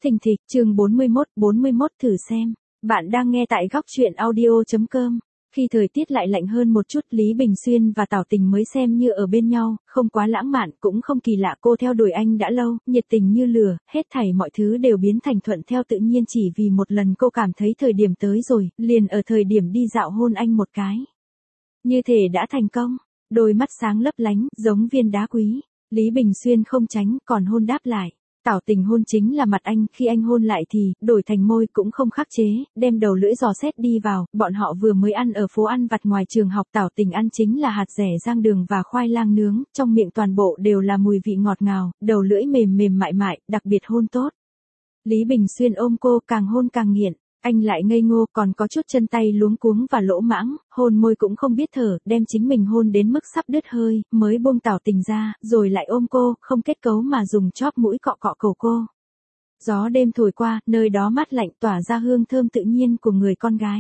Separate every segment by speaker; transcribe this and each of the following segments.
Speaker 1: Thình thịch, chương 41 thử xem. Bạn đang nghe tại góc truyện audio.com. Khi thời tiết lại lạnh hơn một chút, Lý Bình Xuyên và Tảo Tình mới xem như ở bên nhau, không quá lãng mạn, cũng không kỳ lạ. Cô theo đuổi anh đã lâu, nhiệt tình như lửa, hết thảy mọi thứ đều biến thành thuận theo tự nhiên, chỉ vì một lần cô cảm thấy thời điểm tới rồi, liền ở thời điểm đi dạo hôn anh một cái. Như thể đã thành công, đôi mắt sáng lấp lánh, giống viên đá quý. Lý Bình Xuyên không tránh, còn hôn đáp lại. Tảo Tình hôn chính là mặt anh, khi anh hôn lại thì, đổi thành môi cũng không khắc chế, đem đầu lưỡi dò xét đi vào, bọn họ vừa mới ăn ở phố ăn vặt ngoài trường học. Tảo Tình ăn chính là hạt dẻ rang đường và khoai lang nướng, trong miệng toàn bộ đều là mùi vị ngọt ngào, đầu lưỡi mềm mềm mại mại, đặc biệt hôn tốt. Lý Bình Xuyên ôm cô, càng hôn càng nghiện. Anh lại ngây ngô, còn có chút chân tay luống cuống và lỗ mãng, hôn môi cũng không biết thở, đem chính mình hôn đến mức sắp đứt hơi, mới buông Tảo Tình ra, rồi lại ôm cô, không kết cấu mà dùng chóp mũi cọ cọ cổ cô. Gió đêm thổi qua, nơi đó mát lạnh tỏa ra hương thơm tự nhiên của người con gái.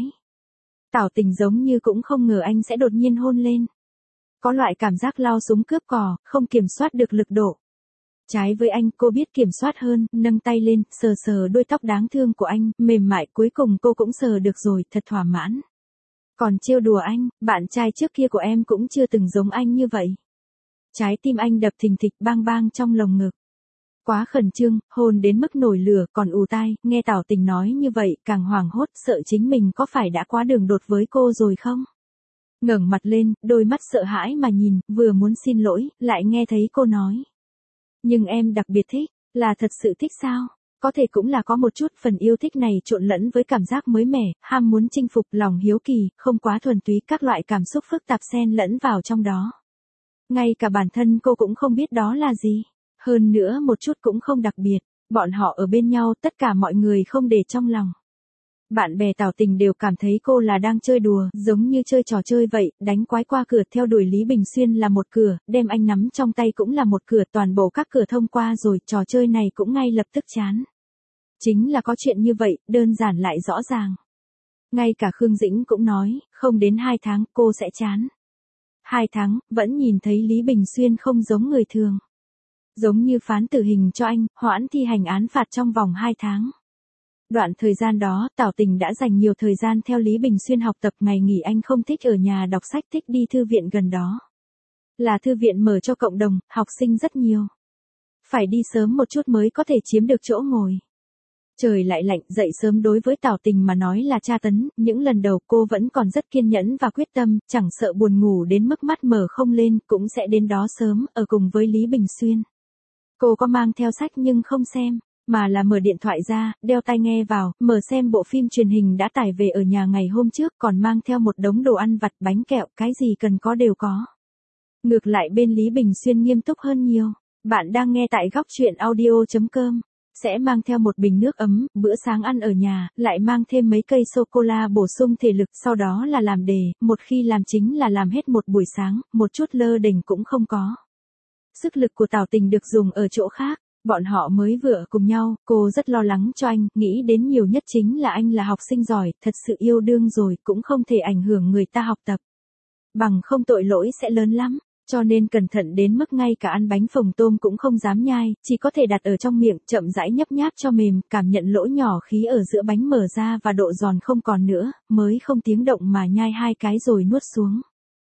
Speaker 1: Tảo Tình giống như cũng không ngờ anh sẽ đột nhiên hôn lên. Có loại cảm giác lao súng cướp cò, không kiểm soát được lực độ. Trái với anh, cô biết kiểm soát hơn, nâng tay lên, sờ sờ đuôi tóc đáng thương của anh, mềm mại, cuối cùng cô cũng sờ được rồi, thật thỏa mãn. Còn trêu đùa anh, bạn trai trước kia của em cũng chưa từng giống anh như vậy. Trái tim anh đập thình thịch bang bang trong lồng ngực. Quá khẩn trương, hôn đến mức nổi lửa, còn ù tai, nghe Tảo Tình nói như vậy, càng hoảng hốt, sợ chính mình có phải đã quá đường đột với cô rồi không? Ngẩng mặt lên, đôi mắt sợ hãi mà nhìn, vừa muốn xin lỗi, lại nghe thấy cô nói. Nhưng em đặc biệt thích, là thật sự thích sao? Có thể cũng là có một chút phần yêu thích này trộn lẫn với cảm giác mới mẻ, ham muốn chinh phục, lòng hiếu kỳ, không quá thuần túy, các loại cảm xúc phức tạp xen lẫn vào trong đó. Ngay cả bản thân cô cũng không biết đó là gì. Hơn nữa một chút cũng không đặc biệt, bọn họ ở bên nhau tất cả mọi người không để trong lòng. Bạn bè Tảo Tình đều cảm thấy cô là đang chơi đùa, giống như chơi trò chơi vậy, đánh quái qua cửa theo đuổi Lý Bình Xuyên là một cửa, đem anh nắm trong tay cũng là một cửa, toàn bộ các cửa thông qua rồi, trò chơi này cũng ngay lập tức chán. Chính là có chuyện như vậy, đơn giản lại rõ ràng. Ngay cả Khương Dĩnh cũng nói, không đến 2 tháng cô sẽ chán. 2 tháng, vẫn nhìn thấy Lý Bình Xuyên không giống người thường. Giống như phán tử hình cho anh, hoãn thi hành án phạt trong vòng 2 tháng. Đoạn thời gian đó, Tảo Tình đã dành nhiều thời gian theo Lý Bình Xuyên học tập, ngày nghỉ anh không thích ở nhà đọc sách, thích đi thư viện gần đó. Là thư viện mở cho cộng đồng, học sinh rất nhiều. Phải đi sớm một chút mới có thể chiếm được chỗ ngồi. Trời lại lạnh, dậy sớm đối với Tảo Tình mà nói là tra tấn, những lần đầu cô vẫn còn rất kiên nhẫn và quyết tâm, chẳng sợ buồn ngủ đến mức mắt mở không lên, cũng sẽ đến đó sớm, ở cùng với Lý Bình Xuyên. Cô có mang theo sách nhưng không xem, mà là mở điện thoại ra, đeo tai nghe vào, mở xem bộ phim truyền hình đã tải về ở nhà ngày hôm trước, còn mang theo một đống đồ ăn vặt, bánh kẹo, cái gì cần có đều có. Ngược lại bên Lý Bình Xuyên nghiêm túc hơn nhiều. Bạn đang nghe tại góc truyện audio.com. Sẽ mang theo một bình nước ấm, bữa sáng ăn ở nhà, lại mang thêm mấy cây sô-cô-la bổ sung thể lực, sau đó là làm đề, một khi làm chính là làm hết một buổi sáng, một chút lơ đễnh cũng không có. Sức lực của Tảo Tình được dùng ở chỗ khác. Bọn họ mới vừa ở cùng nhau, cô rất lo lắng cho anh, nghĩ đến nhiều nhất chính là anh là học sinh giỏi, thật sự yêu đương rồi, cũng không thể ảnh hưởng người ta học tập. Bằng không tội lỗi sẽ lớn lắm, cho nên cẩn thận đến mức ngay cả ăn bánh phồng tôm cũng không dám nhai, chỉ có thể đặt ở trong miệng, chậm rãi nhấp nháp cho mềm, cảm nhận lỗ nhỏ khí ở giữa bánh mở ra và độ giòn không còn nữa, mới không tiếng động mà nhai 2 cái rồi nuốt xuống.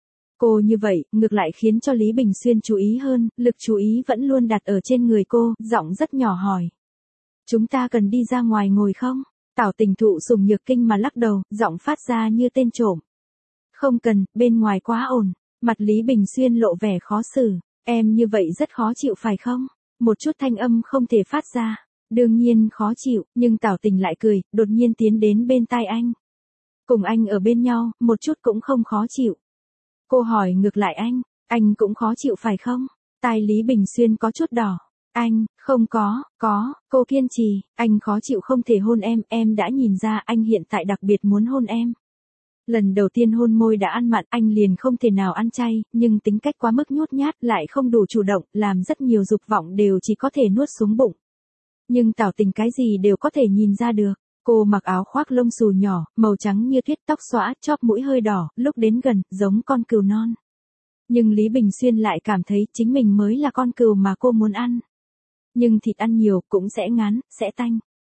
Speaker 1: Cô như vậy, ngược lại khiến cho Lý Bình Xuyên chú ý hơn, lực chú ý vẫn luôn đặt ở trên người cô, giọng rất nhỏ hỏi. Chúng ta cần đi ra ngoài ngồi không? Tảo Tình thụ sủng nhược kinh mà lắc đầu, giọng phát ra như tên trộm. Không cần, bên ngoài quá ồn. Mặt Lý Bình Xuyên lộ vẻ khó xử. Em như vậy rất khó chịu phải không? Một chút thanh âm không thể phát ra. Đương nhiên khó chịu, nhưng Tảo Tình lại cười, đột nhiên tiến đến bên tai anh. Cùng anh ở bên nhau, một chút cũng không khó chịu. Cô hỏi ngược lại anh cũng khó chịu phải không? Tai Lý Bình Xuyên có chút đỏ. Anh, không có, cô kiên trì, anh khó chịu không thể hôn em đã nhìn ra anh hiện tại đặc biệt muốn hôn em. Lần đầu tiên hôn môi đã ăn mặn, anh liền không thể nào ăn chay, nhưng tính cách quá mức nhút nhát, lại không đủ chủ động, làm rất nhiều dục vọng đều chỉ có thể nuốt xuống bụng. Nhưng Tảo Tình cái gì đều có thể nhìn ra được. Cô mặc áo khoác lông xù nhỏ, màu trắng như tuyết, tóc xõa, chóp mũi hơi đỏ, lúc đến gần, giống con cừu non. Nhưng Lý Bình Xuyên lại cảm thấy chính mình mới là con cừu mà cô muốn ăn. Nhưng thịt ăn nhiều cũng sẽ ngán, sẽ tanh.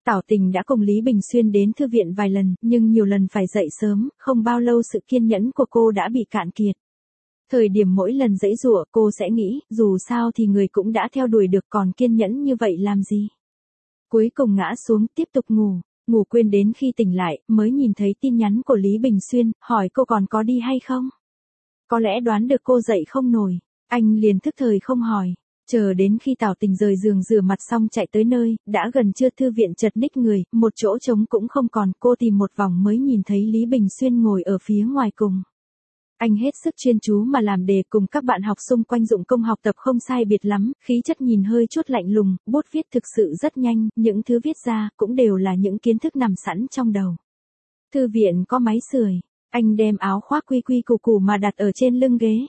Speaker 1: Tảo Tình đã cùng Lý Bình Xuyên đến thư viện vài lần, nhưng nhiều lần phải dậy sớm, không bao lâu sự kiên nhẫn của cô đã bị cạn kiệt. Thời điểm mỗi lần giãy giụa, cô sẽ nghĩ, dù sao thì người cũng đã theo đuổi được, còn kiên nhẫn như vậy làm gì. Cuối cùng ngã xuống tiếp tục ngủ quên đến khi tỉnh lại, mới nhìn thấy tin nhắn của Lý Bình Xuyên, hỏi cô còn có đi hay không. Có lẽ đoán được cô dậy không nổi, anh liền thức thời không hỏi. Chờ đến khi Tảo Tình rời giường rửa mặt xong chạy tới nơi, đã gần trưa, thư viện chật ních người, một chỗ trống cũng không còn, cô tìm một vòng mới nhìn thấy Lý Bình Xuyên ngồi ở phía ngoài cùng. Anh hết sức chuyên chú mà làm đề, cùng các bạn học xung quanh dụng công học tập không sai biệt lắm, khí chất nhìn hơi chút lạnh lùng, bút viết thực sự rất nhanh, những thứ viết ra cũng đều là những kiến thức nằm sẵn trong đầu. Thư viện có máy sưởi, anh đem áo khoác quy quy củ củ mà đặt ở trên lưng ghế.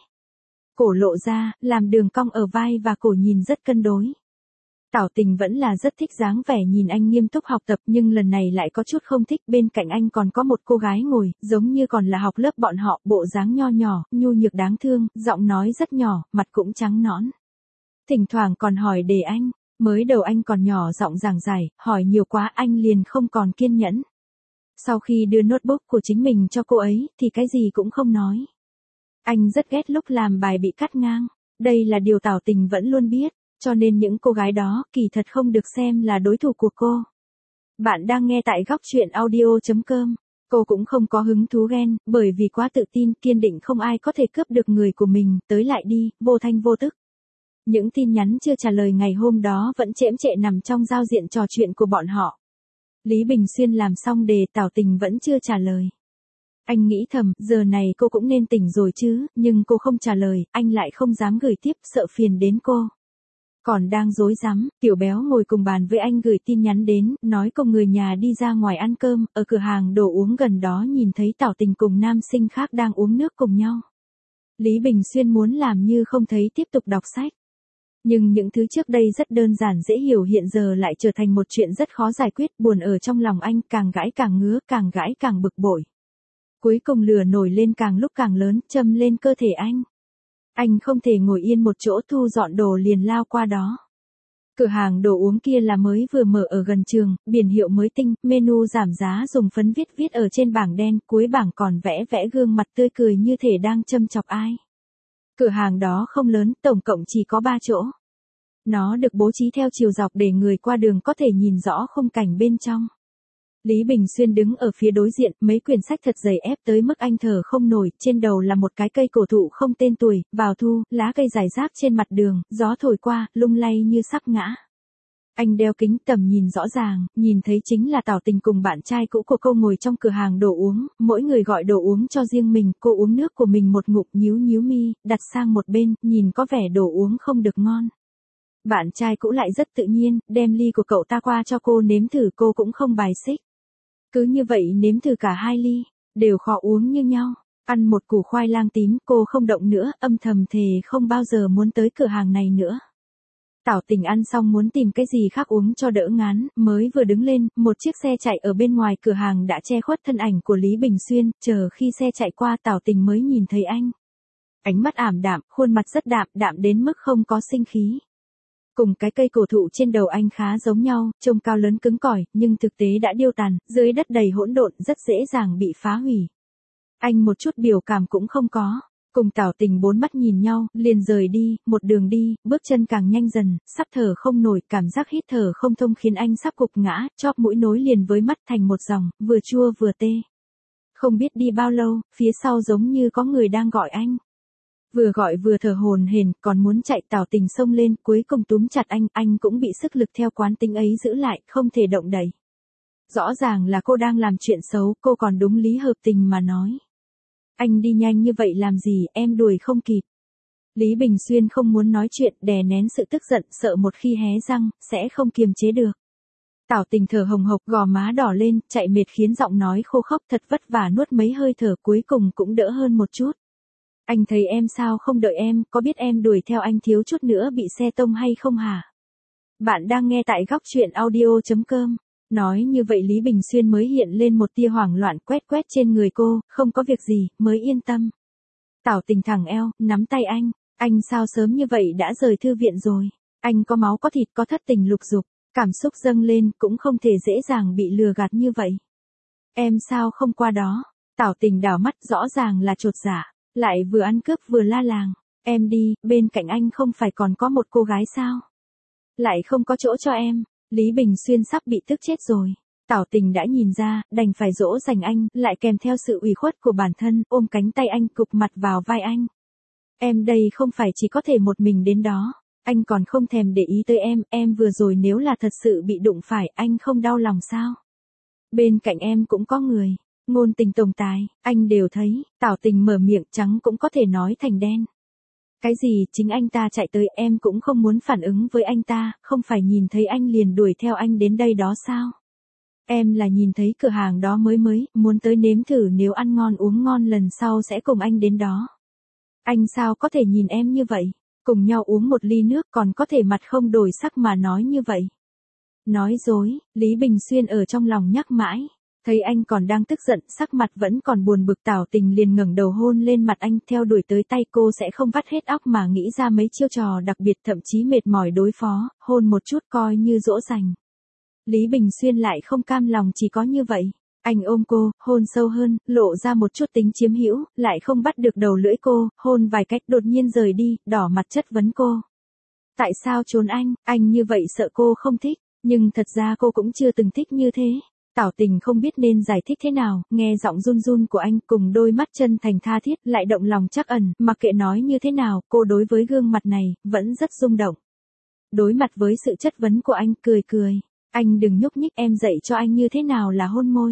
Speaker 1: Cổ lộ ra, làm đường cong ở vai và cổ nhìn rất cân đối. Tảo Tình vẫn là rất thích dáng vẻ nhìn anh nghiêm túc học tập, nhưng lần này lại có chút không thích, bên cạnh anh còn có một cô gái ngồi, giống như còn là học lớp bọn họ, bộ dáng nho nhỏ, nhu nhược đáng thương, giọng nói rất nhỏ, mặt cũng trắng nõn. Thỉnh thoảng còn hỏi đề anh, mới đầu anh còn nhỏ giọng giảng giải, hỏi nhiều quá anh liền không còn kiên nhẫn. Sau khi đưa notebook của chính mình cho cô ấy, thì cái gì cũng không nói. Anh rất ghét lúc làm bài bị cắt ngang, đây là điều Tảo Tình vẫn luôn biết. Cho nên những cô gái đó kỳ thật không được xem là đối thủ của cô. Bạn đang nghe tại góc truyện audio.com. Cô cũng không có hứng thú ghen, bởi vì quá tự tin, kiên định không ai có thể cướp được người của mình, tới lại đi, vô thanh vô tức. Những tin nhắn chưa trả lời ngày hôm đó vẫn chễm chệ nằm trong giao diện trò chuyện của bọn họ. Lý Bình Xuyên làm xong đề, Tảo Tình vẫn chưa trả lời. Anh nghĩ thầm, giờ này cô cũng nên tỉnh rồi chứ, nhưng cô không trả lời, anh lại không dám gửi tiếp, sợ phiền đến cô. Còn đang rối rắm, Tiểu Béo ngồi cùng bàn với anh gửi tin nhắn đến, nói cùng người nhà đi ra ngoài ăn cơm, ở cửa hàng đồ uống gần đó nhìn thấy Tảo Tình cùng nam sinh khác đang uống nước cùng nhau. Lý Bình Xuyên muốn làm như không thấy, tiếp tục đọc sách. Nhưng những thứ trước đây rất đơn giản dễ hiểu hiện giờ lại trở thành một chuyện rất khó giải quyết, buồn ở trong lòng anh, càng gãi càng ngứa, càng gãi càng bực bội. Cuối cùng lửa nổi lên càng lúc càng lớn, châm lên cơ thể anh. Anh không thể ngồi yên một chỗ, thu dọn đồ liền lao qua đó. Cửa hàng đồ uống kia là mới vừa mở ở gần trường, biển hiệu mới tinh, menu giảm giá dùng phấn viết ở trên bảng đen, cuối bảng còn vẽ gương mặt tươi cười như thể đang châm chọc ai. Cửa hàng đó không lớn, tổng cộng chỉ có 3 chỗ. Nó được bố trí theo chiều dọc để người qua đường có thể nhìn rõ khung cảnh bên trong. Lý Bình Xuyên đứng ở phía đối diện, mấy quyển sách thật dày ép tới mức anh thở không nổi, trên đầu là một cái cây cổ thụ không tên tuổi, vào thu, lá cây rải rác trên mặt đường, gió thổi qua, lung lay như sắp ngã. Anh đeo kính tầm nhìn rõ ràng, nhìn thấy chính là Tảo Tình cùng bạn trai cũ của cô ngồi trong cửa hàng đồ uống, mỗi người gọi đồ uống cho riêng mình, cô uống nước của mình một ngụm, nhíu mi, đặt sang một bên, nhìn có vẻ đồ uống không được ngon. Bạn trai cũ lại rất tự nhiên, đem ly của cậu ta qua cho cô nếm thử, cô cũng không bài xích. Cứ như vậy nếm thử cả 2 ly, đều khó uống như nhau. Ăn một củ khoai lang tím, cô không động nữa, âm thầm thề không bao giờ muốn tới cửa hàng này nữa. Tảo Tình ăn xong muốn tìm cái gì khác uống cho đỡ ngán, mới vừa đứng lên, một chiếc xe chạy ở bên ngoài cửa hàng đã che khuất thân ảnh của Lý Bình Xuyên, chờ khi xe chạy qua Tảo Tình mới nhìn thấy anh. Ánh mắt ảm đạm, khuôn mặt rất đạm đến mức không có sinh khí. Cùng cái cây cổ thụ trên đầu anh khá giống nhau, trông cao lớn cứng cỏi, nhưng thực tế đã điêu tàn, dưới đất đầy hỗn độn, rất dễ dàng bị phá hủy. Anh một chút biểu cảm cũng không có. Cùng Tảo Tình 4 mắt nhìn nhau, liền rời đi, một đường đi, bước chân càng nhanh dần, sắp thở không nổi, cảm giác hít thở không thông khiến anh sắp gục ngã, chóp mũi nối liền với mắt thành một dòng, vừa chua vừa tê. Không biết đi bao lâu, phía sau giống như có người đang gọi anh. Vừa gọi vừa thở hổn hển, còn muốn chạy, Tảo Tình xông lên, cuối cùng túm chặt anh cũng bị sức lực theo quán tính ấy giữ lại, không thể động đậy. Rõ ràng là cô đang làm chuyện xấu, cô còn đúng lý hợp tình mà nói. Anh đi nhanh như vậy làm gì, em đuổi không kịp. Lý Bình Xuyên không muốn nói chuyện, đè nén sự tức giận, sợ một khi hé răng, sẽ không kiềm chế được. Tảo Tình thở hồng hộc, gò má đỏ lên, chạy mệt khiến giọng nói khô khốc, thật vất vả nuốt mấy hơi thở, cuối cùng cũng đỡ hơn một chút. Anh thấy em sao không đợi em, có biết em đuổi theo anh thiếu chút nữa bị xe tông hay không hả? Bạn đang nghe tại góc truyện audio.com. Nói như vậy Lý Bình Xuyên mới hiện lên một tia hoảng loạn, quét trên người cô, không có việc gì, mới yên tâm. Tảo Tình thẳng eo, nắm tay anh sao sớm như vậy đã rời thư viện rồi? Anh có máu có thịt có thất tình lục dục, Cảm xúc dâng lên cũng không thể dễ dàng bị lừa gạt như vậy. Em sao không qua đó? Tảo Tình đảo mắt rõ ràng là chột dạ, lại vừa ăn cướp vừa la làng. Em đi, bên cạnh anh không phải còn có một cô gái sao? Lại không có chỗ cho em. Lý Bình Xuyên sắp bị tức chết rồi. Tảo Tình đã nhìn ra, đành phải dỗ dành anh, lại kèm theo sự ủy khuất của bản thân, ôm cánh tay anh cụp mặt vào vai anh. Em đây không phải chỉ có thể một mình đến đó. Anh còn không thèm để ý tới em vừa rồi nếu là thật sự bị đụng phải, anh không đau lòng sao? Bên cạnh em cũng có người, ngôn tình tồn tại, anh đều thấy. Tảo Tình mở miệng trắng cũng có thể nói thành đen. Cái gì chính anh ta chạy tới em cũng không muốn phản ứng với anh ta, không phải nhìn thấy anh liền đuổi theo anh đến đây đó sao? Em là nhìn thấy cửa hàng đó mới muốn tới nếm thử nếu ăn ngon uống ngon lần sau sẽ cùng anh đến đó. Anh sao có thể nhìn em như vậy? Cùng nhau uống một ly nước còn có thể mặt không đổi sắc mà nói như vậy. Nói dối, Lý Bình Xuyên ở trong lòng nhắc mãi. Thấy anh còn đang tức giận, sắc mặt vẫn còn buồn bực, Tảo Tình liền ngẩng đầu hôn lên mặt anh, theo đuổi tới tay cô sẽ không vắt hết óc mà nghĩ ra mấy chiêu trò đặc biệt, thậm chí mệt mỏi đối phó, hôn một chút coi như dỗ dành. Lý Bình Xuyên lại không cam lòng chỉ có như vậy. Anh ôm cô, hôn sâu hơn, lộ ra một chút tính chiếm hữu, lại không bắt được đầu lưỡi cô, hôn vài cách đột nhiên rời đi, đỏ mặt chất vấn cô. Tại sao trốn anh như vậy sợ cô không thích, nhưng thật ra cô cũng chưa từng thích như thế. Tảo Tình không biết nên giải thích thế nào, nghe giọng run run của anh cùng đôi mắt chân thành tha thiết lại động lòng trắc ẩn, mặc kệ nói như thế nào, cô đối với gương mặt này, vẫn rất rung động. Đối mặt với sự chất vấn của anh, cười. Anh đừng nhúc nhích, em dạy cho anh như thế nào là hôn môi.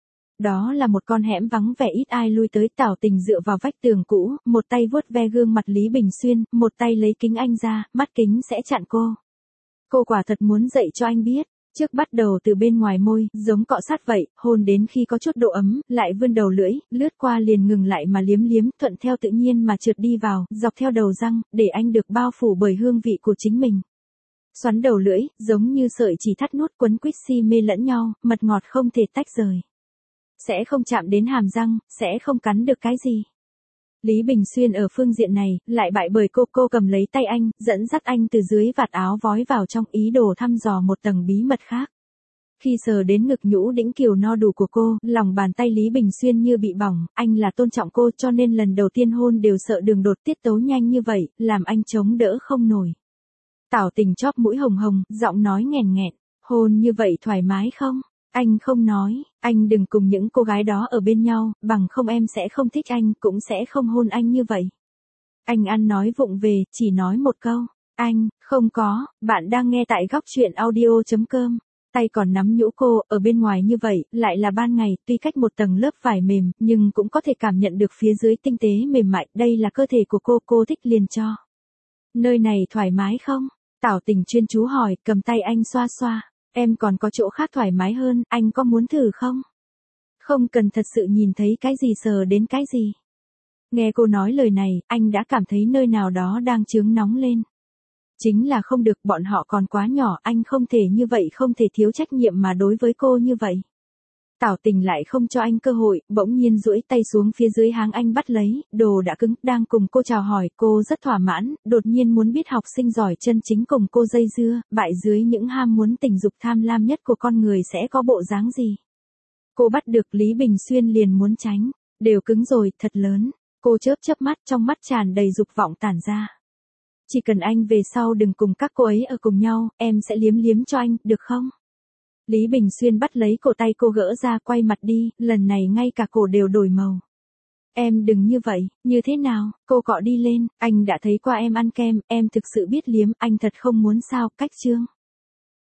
Speaker 1: Đó là một con hẻm vắng vẻ ít ai lui tới. Tảo Tình dựa vào vách tường cũ, một tay vuốt ve gương mặt Lý Bình Xuyên, một tay lấy kính anh ra, mắt kính sẽ chặn cô. Cô quả thật muốn dạy cho anh biết. Trước bắt đầu từ bên ngoài môi, giống cọ sát vậy, hôn đến khi có chút độ ấm, lại vươn đầu lưỡi, lướt qua liền ngừng lại mà liếm, thuận theo tự nhiên mà trượt đi vào, dọc theo đầu răng, để anh được bao phủ bởi hương vị của chính mình. Xoắn đầu lưỡi, giống như sợi chỉ thắt nút quấn quýt si mê lẫn nhau, mật ngọt không thể tách rời. Sẽ không chạm đến hàm răng, sẽ không cắn được cái gì. Lý Bình Xuyên ở phương diện này, lại bại bởi cô cầm lấy tay anh, dẫn dắt anh từ dưới vạt áo vói vào trong, ý đồ thăm dò một tầng bí mật khác. Khi sờ đến ngực nhũ đĩnh kiều no đủ của cô, lòng bàn tay Lý Bình Xuyên như bị bỏng, anh là tôn trọng cô cho nên lần đầu tiên hôn đều sợ đường đột, tiết tấu nhanh như vậy, làm anh chống đỡ không nổi. Tảo Tình chóp mũi hồng hồng, giọng nói nghẹn nghẹn, hôn như vậy thoải mái không? Anh không nói, anh đừng cùng những cô gái đó ở bên nhau, bằng không em sẽ không thích anh, cũng sẽ không hôn anh như vậy. Anh ăn nói vụng về, chỉ nói một câu, anh, không có, bạn đang nghe tại góc truyện audio.com. Tay còn nắm nhũ cô, ở bên ngoài như vậy, lại là ban ngày, tuy cách một tầng lớp vải mềm, nhưng cũng có thể cảm nhận được phía dưới tinh tế mềm mại, đây là cơ thể của cô thích liền cho. Nơi này thoải mái không? Tảo Tình chuyên chú hỏi, cầm tay anh xoa xoa. Em còn có chỗ khác thoải mái hơn, anh có muốn thử không? Không cần thật sự nhìn thấy cái gì sờ đến cái gì. Nghe cô nói lời này, anh đã cảm thấy nơi nào đó đang chướng nóng lên. Chính là không được, bọn họ còn quá nhỏ, anh không thể như vậy, không thể thiếu trách nhiệm mà đối với cô như vậy. Tảo Tình lại không cho anh cơ hội, bỗng nhiên duỗi tay xuống phía dưới háng anh bắt lấy, đồ đã cứng, đang cùng cô chào hỏi, cô rất thỏa mãn, đột nhiên muốn biết học sinh giỏi chân chính cùng cô dây dưa, bại dưới những ham muốn tình dục tham lam nhất của con người sẽ có bộ dáng gì. Cô bắt được Lý Bình Xuyên liền muốn tránh, đều cứng rồi, thật lớn, cô chớp mắt, trong mắt tràn đầy dục vọng tản ra. Chỉ cần anh về sau đừng cùng các cô ấy ở cùng nhau, em sẽ liếm cho anh, được không? Lý Bình Xuyên bắt lấy cổ tay cô gỡ ra, quay mặt đi, lần này ngay cả cổ đều đổi màu. Em đừng như vậy, như thế nào? Cô cọ đi lên, anh đã thấy qua em ăn kem, em thực sự biết liếm, anh thật không muốn sao, cách chương.